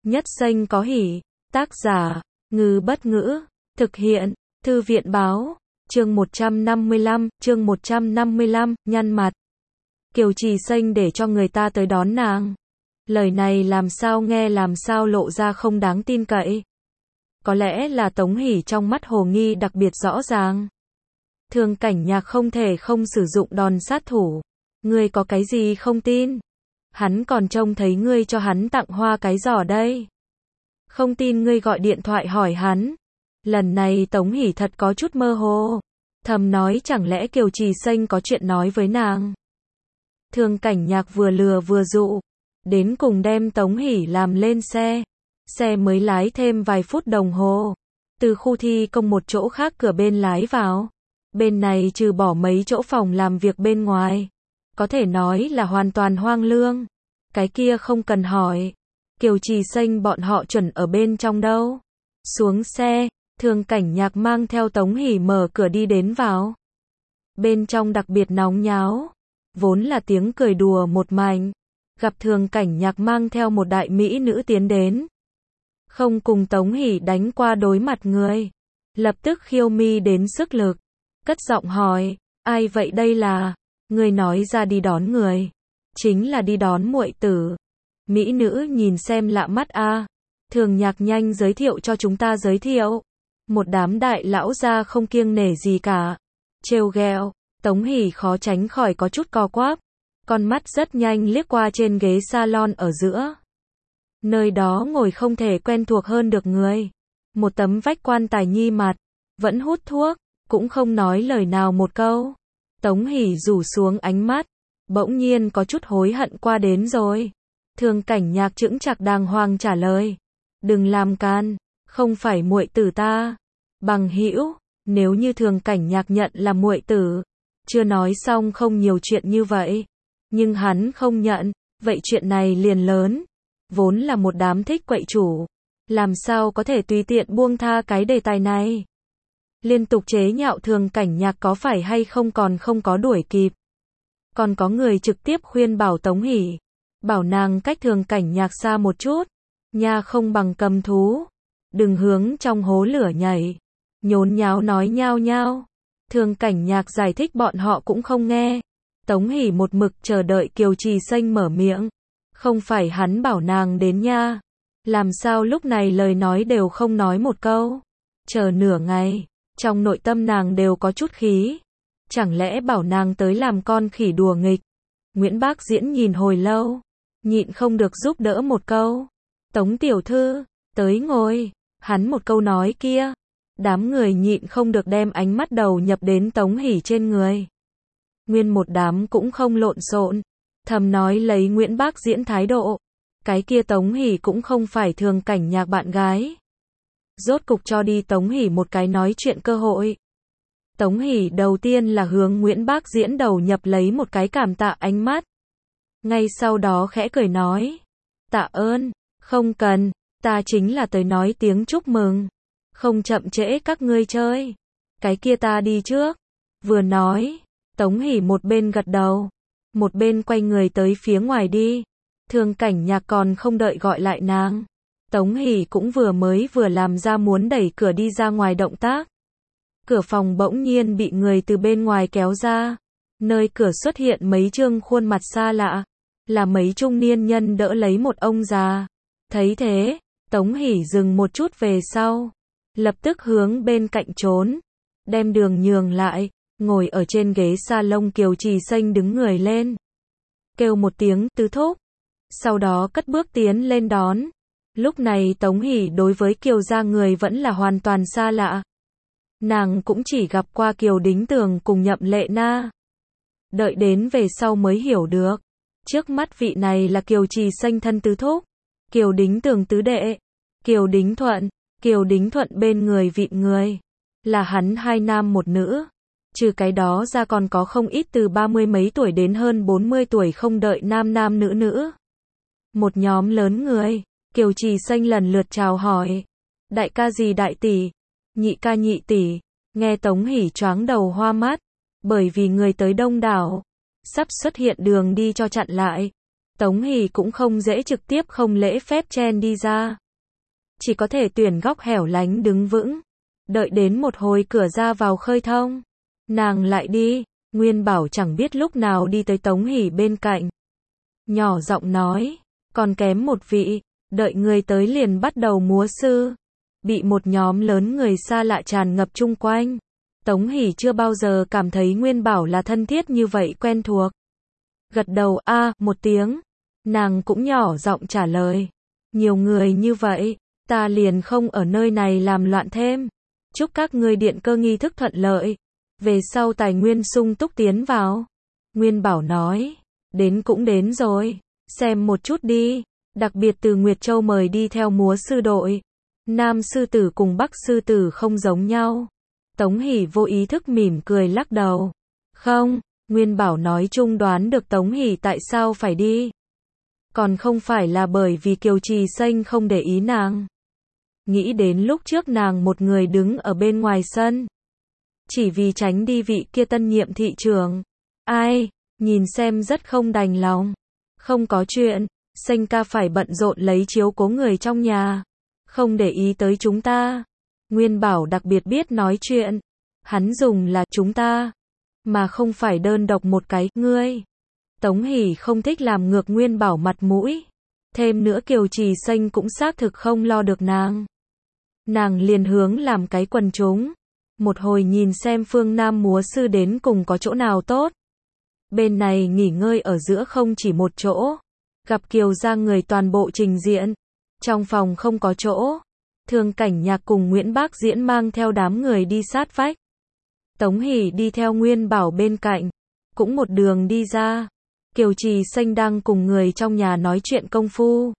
Nhất Xanh có hỉ. Tác giả, Ngư Bất Ngữ. Thực hiện, Thư viện Báo. Chương 155, nhăn mặt. Kiều Trì Xanh để cho người ta tới đón nàng. Lời này làm sao nghe làm sao lộ ra không đáng tin cậy. Có lẽ là Tống Hỷ trong mắt hồ nghi đặc biệt rõ ràng. Thường Cảnh Nhạc không thể không sử dụng đòn sát thủ. Ngươi có cái gì không tin? Hắn còn trông thấy ngươi cho hắn tặng hoa cái giỏ đây. Không tin ngươi gọi điện thoại hỏi hắn. Lần này Tống Hỷ thật có chút mơ hồ. Thầm nói chẳng lẽ Kiều Trì Xanh có chuyện nói với nàng. Thường Cảnh Nhạc vừa lừa vừa dụ. Đến cùng đem Tống Hỷ làm lên xe. Xe mới lái thêm vài phút đồng hồ. Từ khu thi công một chỗ khác cửa bên lái vào. Bên này trừ bỏ mấy chỗ phòng làm việc bên ngoài. Có thể nói là hoàn toàn hoang lương. Cái kia không cần hỏi. Kiều Trì Xanh bọn họ chuẩn ở bên trong đâu. Xuống xe, Thường Cảnh Nhạc mang theo Tống Hỷ mở cửa đi đến vào. Bên trong đặc biệt nóng nháo. Vốn là tiếng cười đùa một mảnh. Gặp Thường Cảnh Nhạc mang theo một đại mỹ nữ tiến đến. Không cùng Tống Hỷ đánh qua đối mặt người. Lập tức khiêu mi đến sức lực. Cất giọng hỏi, ai vậy đây là? Người nói ra đi đón người. Chính là đi đón muội tử. Mỹ nữ nhìn xem lạ mắt a. Thường Nhạc nhanh giới thiệu cho chúng ta giới thiệu. Một đám đại lão gia không kiêng nể gì cả. Trêu ghẹo, Tống Hỷ khó tránh khỏi có chút co quắp. Con mắt rất nhanh liếc qua trên ghế salon ở giữa. Nơi đó ngồi không thể quen thuộc hơn được người. Một tấm vách quan tài nhi mặt. Vẫn hút thuốc, cũng không nói lời nào một câu. Tống Hỷ rủ xuống ánh mắt. Bỗng nhiên có chút hối hận qua đến rồi. Thường Cảnh Nhạc chững chạc đàng hoàng trả lời. Đừng làm can, không phải muội tử ta. Bằng hữu, nếu như Thường Cảnh Nhạc nhận là muội tử. Chưa nói xong không nhiều chuyện như vậy. Nhưng hắn không nhận, vậy chuyện này liền lớn. Vốn là một đám thích quậy chủ. Làm sao có thể tùy tiện buông tha cái đề tài này. Liên tục chế nhạo Thường Cảnh Nhạc có phải hay không còn không có đuổi kịp. Còn có người trực tiếp khuyên bảo Tống Hỷ. Bảo nàng cách Thường Cảnh Nhạc xa một chút. Nha không bằng cầm thú. Đừng hướng trong hố lửa nhảy. Nhốn nháo nói nhao nhao. Thường Cảnh Nhạc giải thích bọn họ cũng không nghe. Tống Hỷ một mực chờ đợi Kiều Trì Xanh mở miệng. Không phải hắn bảo nàng đến nha. Làm sao lúc này lời nói đều không nói một câu. Chờ nửa ngày. Trong nội tâm nàng đều có chút khí. Chẳng lẽ bảo nàng tới làm con khỉ đùa nghịch. Nguyễn Bác Diễn nhìn hồi lâu. Nhịn không được giúp đỡ một câu. Tống tiểu thư, tới ngồi. Hắn một câu nói kia. Đám người nhịn không được đem ánh mắt đầu nhập đến Tống Hỷ trên người. Nguyên một đám cũng không lộn xộn. Thầm nói lấy Nguyễn Bác Diễn thái độ. Cái kia Tống Hỷ cũng không phải Thường Cảnh Nhạc bạn gái. Rốt cục cho đi Tống Hỷ một cái nói chuyện cơ hội. Tống Hỷ đầu tiên là hướng Nguyễn Bác Diễn đầu nhập lấy một cái cảm tạ ánh mắt. Ngay sau đó khẽ cười nói. Tạ ơn, không cần, ta chính là tới nói tiếng chúc mừng. Không chậm trễ các ngươi chơi. Cái kia ta đi trước. Vừa nói, Tống Hỷ một bên gật đầu. Một bên quay người tới phía ngoài đi. Thường Cảnh Nhạc còn không đợi gọi lại nàng. Tống Hỷ cũng vừa làm ra muốn đẩy cửa đi ra ngoài động tác. Cửa phòng bỗng nhiên bị người từ bên ngoài kéo ra. Nơi cửa xuất hiện mấy trương khuôn mặt xa lạ. Là mấy trung niên nhân đỡ lấy một ông già. Thấy thế, Tống Hỷ dừng một chút về sau. Lập tức hướng bên cạnh trốn. Đem đường nhường lại. Ngồi ở trên ghế salon Kiều Trì Xanh đứng người lên. Kêu một tiếng tứ thúc. Sau đó cất bước tiến lên đón. Lúc này Tống Hỷ đối với Kiều gia người vẫn là hoàn toàn xa lạ. Nàng cũng chỉ gặp qua Kiều Đính Tường cùng Nhậm Lệ Na. Đợi đến về sau mới hiểu được. Trước mắt vị này là Kiều Trì Xanh thân tứ thúc. Kiều Đính Tường tứ đệ. Kiều Đính Thuận. Kiều Đính Thuận bên người vị người. Là hắn hai nam một nữ. Trừ cái đó ra còn có không ít từ 30 mấy tuổi đến hơn 40 tuổi không đợi nam nam nữ nữ. Một nhóm lớn người. Kiều Trì Xanh lần lượt chào hỏi. Đại ca gì đại tỷ. Nhị ca nhị tỷ. Nghe Tống Hỷ choáng đầu hoa mắt. Bởi vì người tới đông đảo. Sắp xuất hiện đường đi cho chặn lại. Tống Hỷ cũng không dễ trực tiếp không lễ phép chen đi ra. Chỉ có thể tuyển góc hẻo lánh đứng vững. Đợi đến một hồi cửa ra vào khơi thông. Nàng lại đi. Nguyên Bảo chẳng biết lúc nào đi tới Tống Hỷ bên cạnh. Nhỏ giọng nói. Còn kém một vị. Đợi người tới liền bắt đầu múa sư. Bị một nhóm lớn người xa lạ tràn ngập chung quanh. Tống Hỷ chưa bao giờ cảm thấy Nguyên Bảo là thân thiết như vậy quen thuộc. Gật đầu một tiếng. Nàng cũng nhỏ giọng trả lời. Nhiều người như vậy, ta liền không ở nơi này làm loạn thêm. Chúc các ngươi điện cơ nghi thức thuận lợi. Về sau tài nguyên sung túc tiến vào. Nguyên Bảo nói. Đến cũng đến rồi. Xem một chút đi. Đặc biệt từ Nguyệt Châu mời đi theo múa sư đội. Nam sư tử cùng Bắc sư tử không giống nhau. Tống Hỷ vô ý thức mỉm cười lắc đầu. Không, Nguyên Bảo nói chung đoán được Tống Hỷ tại sao phải đi. Còn không phải là bởi vì Kiều Trì Xanh không để ý nàng. Nghĩ đến lúc trước nàng một người đứng ở bên ngoài sân. Chỉ vì tránh đi vị kia tân nhiệm thị trưởng. Ai, nhìn xem rất không đành lòng. Không có chuyện, Xanh ca phải bận rộn lấy chiếu cố người trong nhà. Không để ý tới chúng ta. Nguyên Bảo đặc biệt biết nói chuyện. Hắn dùng là chúng ta. Mà không phải đơn độc một cái, ngươi. Tống Hỷ không thích làm ngược Nguyên Bảo mặt mũi. Thêm nữa Kiều Trì Xanh cũng xác thực không lo được nàng. Nàng liền hướng làm cái quần chúng. Một hồi nhìn xem phương Nam múa sư đến cùng có chỗ nào tốt. Bên này nghỉ ngơi ở giữa không chỉ một chỗ. Gặp Kiều ra người toàn bộ trình diện. Trong phòng không có chỗ. Thường Cảnh Nhạc cùng Nguyễn Bác Diễn mang theo đám người đi sát vách. Tống Hỷ đi theo Nguyên Bảo bên cạnh. Cũng một đường đi ra. Kiều Trì Xanh đang cùng người trong nhà nói chuyện công phu.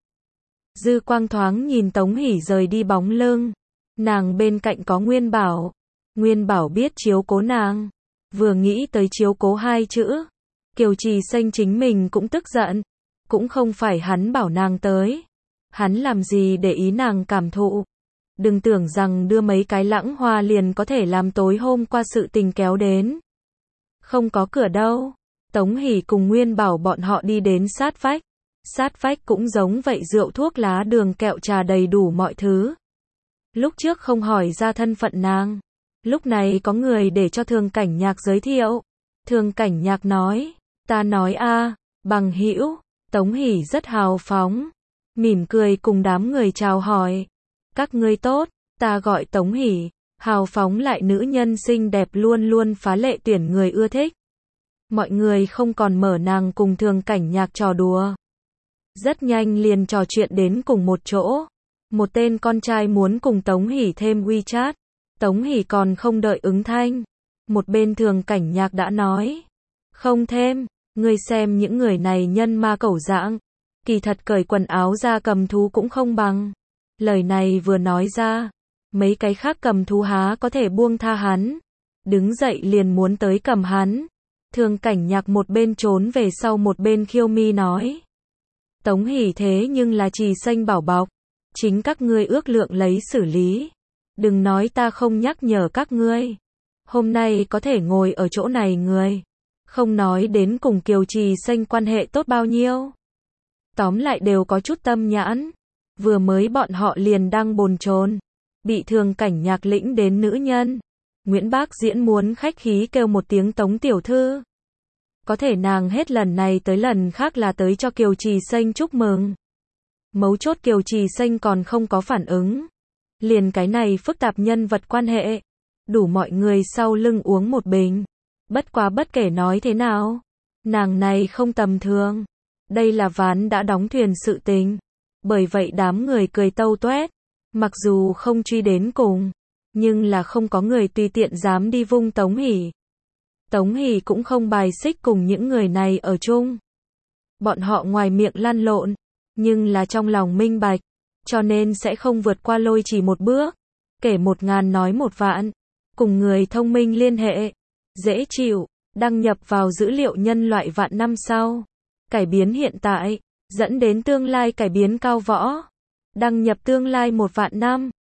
Dư quang thoáng nhìn Tống Hỷ rời đi bóng lưng. Nàng bên cạnh có Nguyên Bảo. Nguyên Bảo biết chiếu cố nàng. Vừa nghĩ tới chiếu cố hai chữ. Kiều Trì Xanh chính mình cũng tức giận. Cũng không phải hắn bảo nàng tới. Hắn làm gì để ý nàng cảm thụ. Đừng tưởng rằng đưa mấy cái lãng hoa liền có thể làm tối hôm qua sự tình kéo đến. Không có cửa đâu. Tống Hỷ cùng Nguyên Bảo bọn họ đi đến sát vách. Sát vách cũng giống vậy, rượu thuốc lá đường kẹo trà đầy đủ mọi thứ. Lúc trước không hỏi ra thân phận nàng. Lúc này có người để cho Thường Cảnh Nhạc giới thiệu. Thường Cảnh Nhạc nói. Ta nói bằng hữu. Tống Hỷ rất hào phóng. Mỉm cười cùng đám người chào hỏi. Các ngươi tốt, ta gọi Tống Hỷ. Hào phóng lại nữ nhân xinh đẹp luôn luôn phá lệ tuyển người ưa thích. Mọi người không còn mở nàng cùng Thường Cảnh Nhạc trò đùa. Rất nhanh liền trò chuyện đến cùng một chỗ. Một tên con trai muốn cùng Tống Hỷ thêm WeChat. Tống Hỷ còn không đợi ứng thanh. Một bên Thường Cảnh Nhạc đã nói. Không thêm, ngươi xem những người này nhân ma cẩu dạng. Kỳ thật cởi quần áo ra cầm thú cũng không bằng. Lời này vừa nói ra. Mấy cái khác cầm thú há có thể buông tha hắn. Đứng dậy liền muốn tới cầm hắn. Thường Cảnh Nhạc một bên trốn về sau một bên khiêu mi nói. Tống Hỷ thế nhưng là Trì Xanh bảo bọc. Chính các ngươi ước lượng lấy xử lý. Đừng nói ta không nhắc nhở các ngươi. Hôm nay có thể ngồi ở chỗ này người. Không nói đến cùng Kiều Trì Xanh quan hệ tốt bao nhiêu. Tóm lại đều có chút tâm nhãn. Vừa mới bọn họ liền đang bồn chồn. Bị Thường Cảnh Nhạc lĩnh đến nữ nhân. Nguyễn Bác Diễn muốn khách khí kêu một tiếng Tống tiểu thư. Có thể nàng hết lần này tới lần khác là tới cho Kiều Trì Xanh chúc mừng. Mấu chốt Kiều Trì Xanh còn không có phản ứng. Liền cái này phức tạp nhân vật quan hệ. Đủ mọi người sau lưng uống một bình. Bất quá bất kể nói thế nào. Nàng này không tầm thường. Đây là ván đã đóng thuyền sự tình. Bởi vậy đám người cười tâu tuét. Mặc dù không truy đến cùng. Nhưng là không có người tùy tiện dám đi vung Tống Hỷ. Tống Hỷ cũng không bài xích cùng những người này ở chung. Bọn họ ngoài miệng lăn lộn. Nhưng là trong lòng minh bạch. Cho nên sẽ không vượt qua lôi chỉ một bước. Kể 1000 nói 1 vạn. Cùng người thông minh liên hệ. Dễ chịu. Đăng nhập vào dữ liệu nhân loại vạn năm sau. Cải biến hiện tại. Dẫn đến tương lai cải biến cao võ. Đăng nhập tương lai 1 vạn năm.